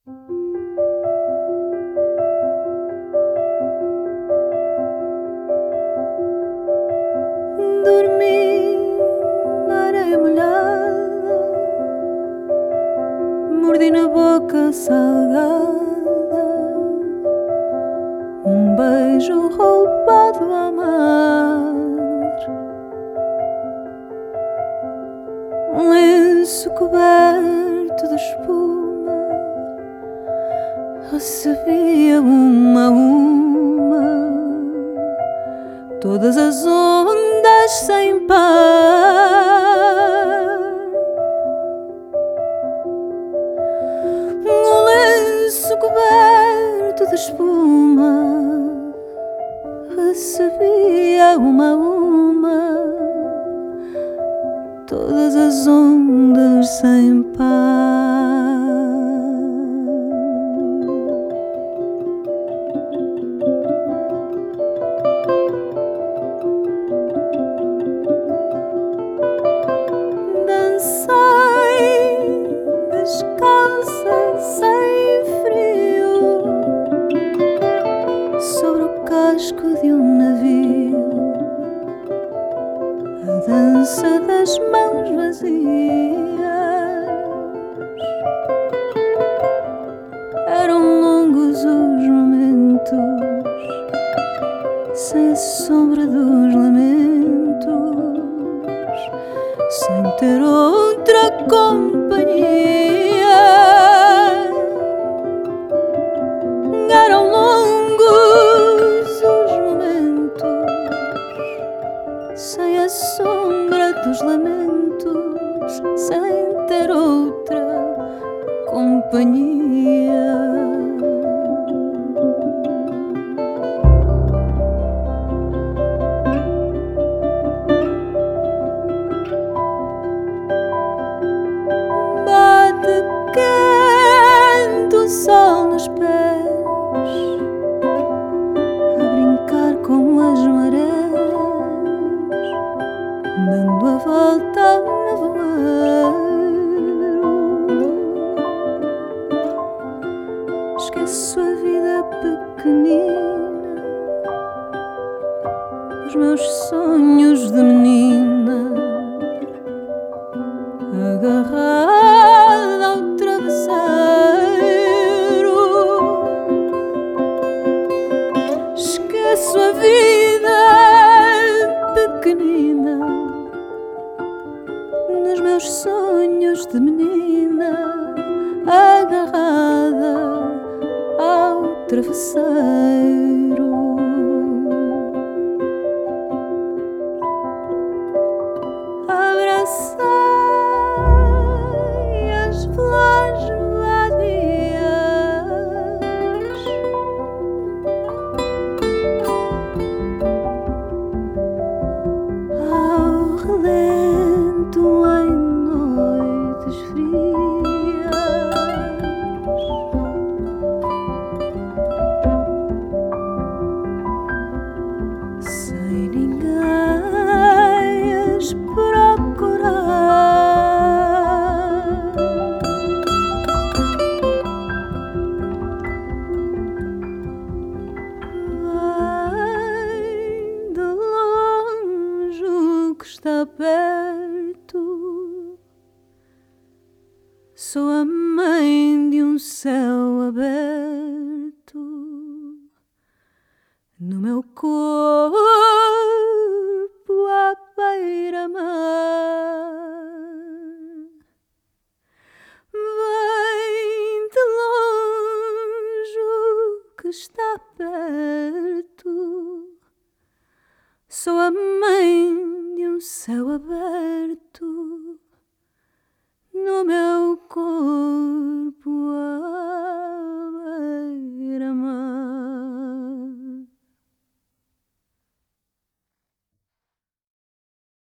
Dormi na areia molhada, mordi na boca salgada, um beijo roubado ao mar, um lenço coberto de espuma, recebia uma a uma todas as ondas sem par. Um lenço coberto de espuma recebia uma a uma todas as ondas sem par. Descalça, sem frio, sobre o casco de um navio, a dança das mãos vazias. Eram longos os momentos, sem a sombra dos lamentos, sem ter outra companhia. Eram longos os momentos, sem a sombra dos lamentos, sem ter outra companhia. Quente o sol nos pés, a brincar com as marés, dando a volta ao nevoeiro. Esqueço a vida pequenina, os meus sonhos de menina, agarrada ao travesseiro. Esqueço a vida pequenina, nos meus sonhos de menina, agarrada ao travesseiro. Abraçar está perto. Sou a mãe de um céu aberto no meu corpo à beira-mar. Vem de longe o que está perto. Sou a mãe de um céu aberto no meu corpo.